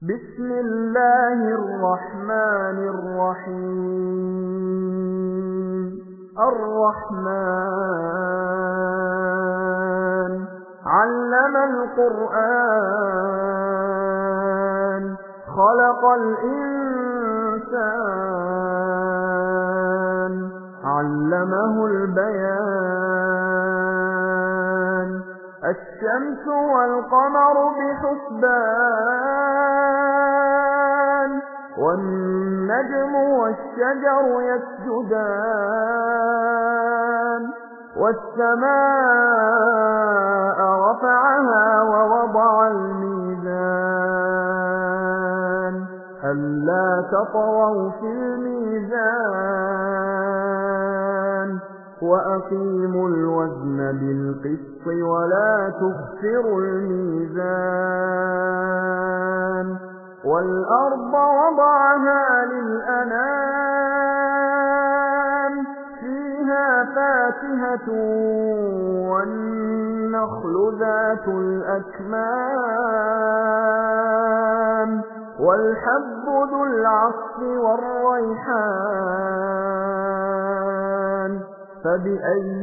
بسم الله الرحمن الرحيم الرحمن علم القرآن خلق الإنسان علمه البيان الشمس والقمر بحسبان والنجم والشجر يسجدان والسماء رفعها ووضع الميزان ألا تطغوا في الميزان وأقيموا الوزن بالقسط ولا تخسروا الميزان والأرض وضعها للأنام فيها فاكهة والنخل ذات الأكمام والحب ذو العصف والريحان فبأي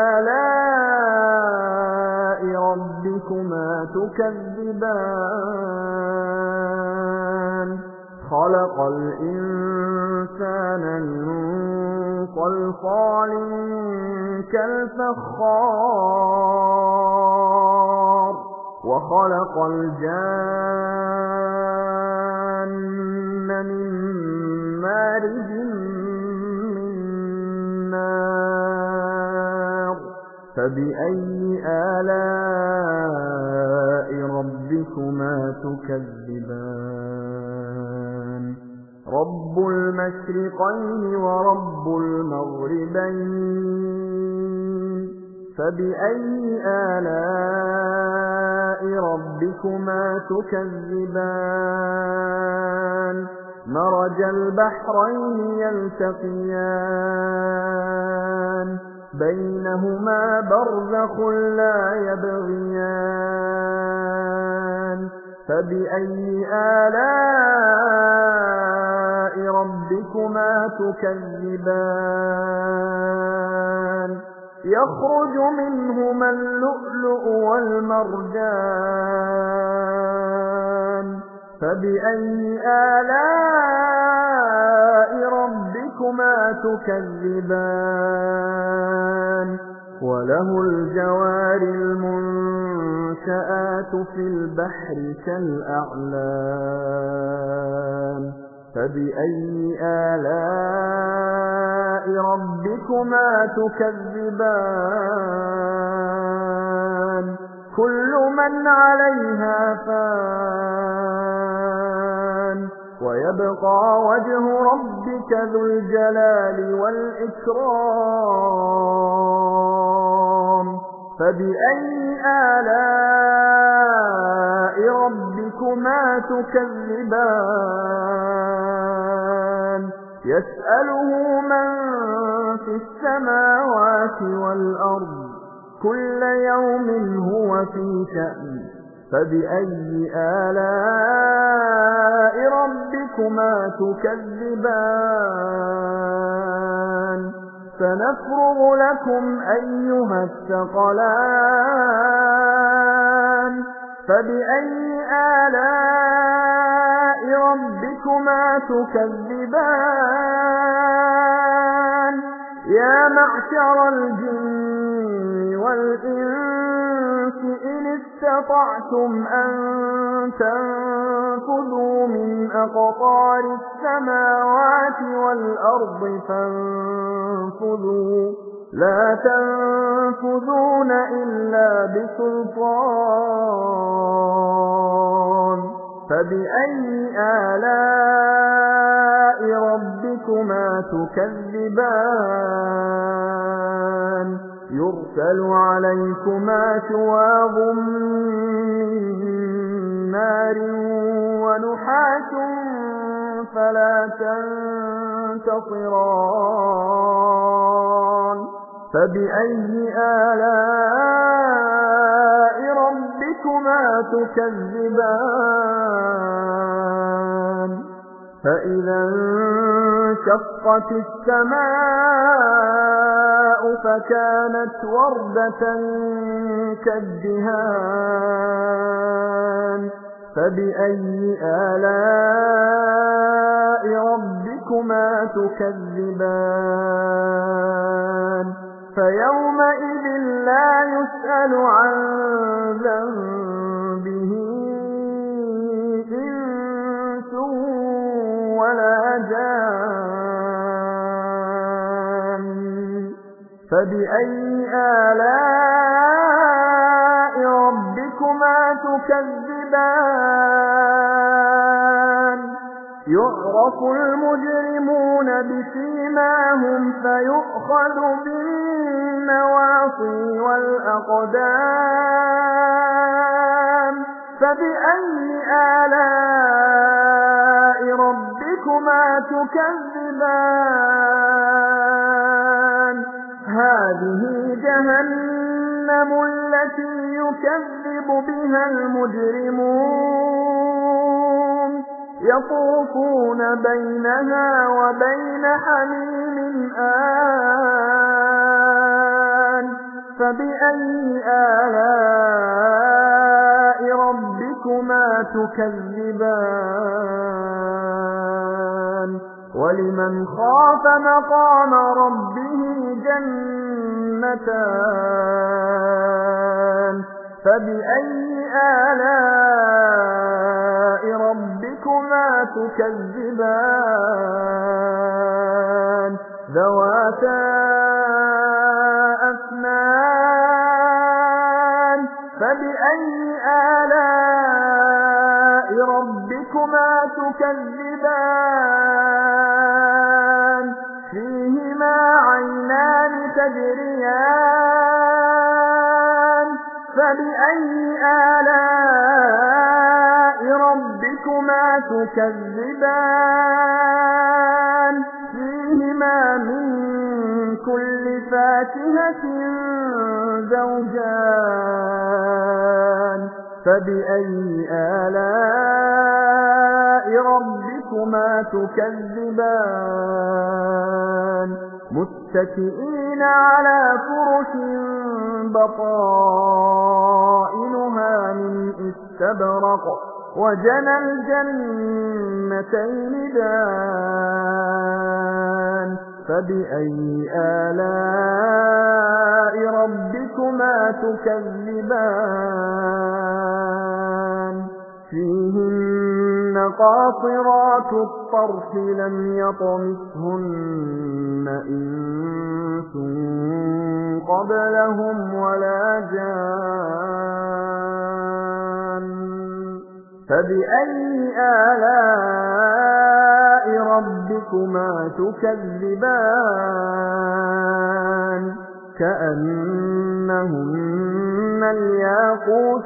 آلاء ربكما تكذبان خلق الإنسان من صلصال كالفخار وخلق الجان من مارج من نار فبأي آلاء ربكما تكذبان رب المشرقين ورب المغربين فبأي آلاء ربكما تكذبان مرج البحرين يلتقيان بينهما برزخ لا يبغيان فبأي آلاء ربكما تكذبان يخرج منهما اللؤلؤ والمرجان فبأي آلاء ربكما تكذبان وله الجوار المنشآت في البحر كالأعلام فبأي آلاء ربكما تكذبان كل من عليها فان ويبقى وجه ربك ذو الجلال والإكرام فبأي آلاء ربكما تكذبان يسأله من في السماوات والأرض كل يوم هو في شأن فبأي آلاء ربكما تكذبان سنفرغ لكم أيها الثقلان فبأي آلاء ربكما تكذبان يا معشر الجن والإنس إن استطعتم أن تنفذوا من أقطار السماوات والأرض فانفذوا لا تنفذون إلا بسلطان فبأي آلاء ربكما تكذبان يرسل عليكما شواظ من نار ونحاس فلا تنتصران فبأي آلاء ربكما تكذبان فإذا انشقت السماء فكانت وردة كالدهان فبأي آلاء ربكما تكذبان فيومئذ لا يسأل عن ذنبه إنس ولا جان فبأي آلاء ربكما تكذبان يعرف المجرمون بسيماهم فيؤخذ بالنواصي والأقدام فبأي آلاء ربكما تكذبان هذه جهنم التي يكذب بها المجرمون يطوفون بينها وبين حميم آن فبأي آلاء ربكما تكذبان ولمن خاف مقام ربه جنتان فبأي آلاء ربكما تكذبان ذواتا أفنان فبأي آلاء ربكما تكذبان فيهما عينان تجريان فبأي آلاء ربكما تكذبان فيهما من كل فاكهة زوجان فبأي آلاء ربكما تكذبان متكئين على فرش بطائنها من استبرق وجنى الجنتين دان فبأي آلاء ربكما تكذبان فيهن قاصرات الطرف لم يطمثهن إنس قبلهم ولا جان فبأي آلاء ربكما تكذبان كأنهن الياقوت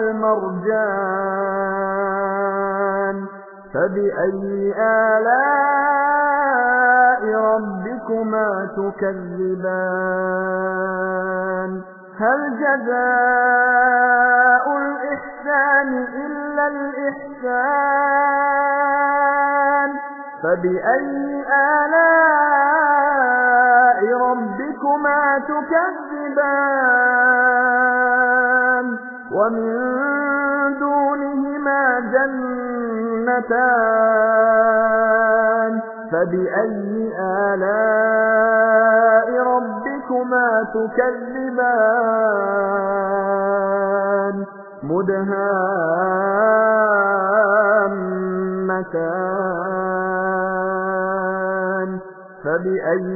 والمرجان فبأي آلاء ربكما تكذبان هل جزاء الإحسان إلا الإحسان فبأي آلاء ربكما تكذبان ومن دونهما جنتان فبأي آلاء ربكما تكذبان مدهامتان فبأي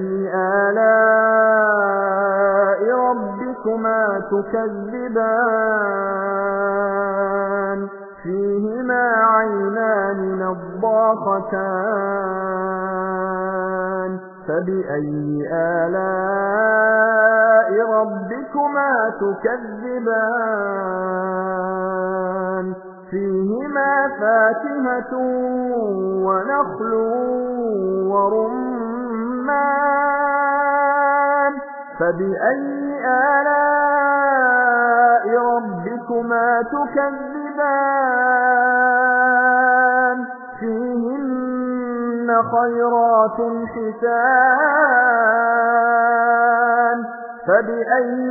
آلاء ربكما تكذبان فيهما عينان نضاختان فبأي آلاء ربكما تكذبان فيهما فاكهة ونخل ورمان فبأي آلاء ربكما تكذبان فيهن خيرات حسان فبأي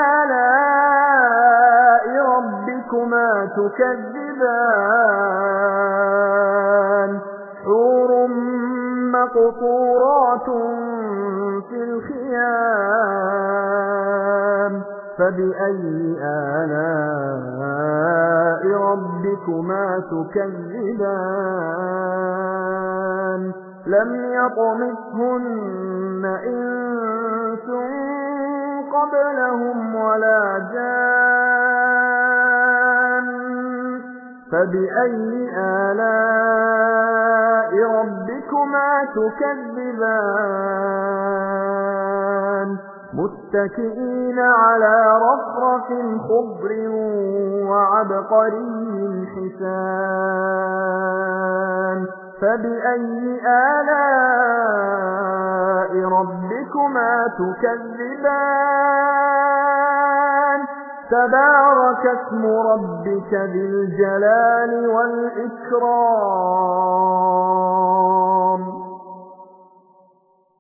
آلاء ربكما تكذبان حور مقصورات في الخيام فبأي آلاء ربكما تكذبان لم يطمثهن إنس قبلهم ولا جان فبأي آلاء ربكما تكذبان متكئين على رفرف خضر وعبقري حسان فبأي آلاء ربكما تكذبان تبارك اسم ربك ذي الجلال والإكرام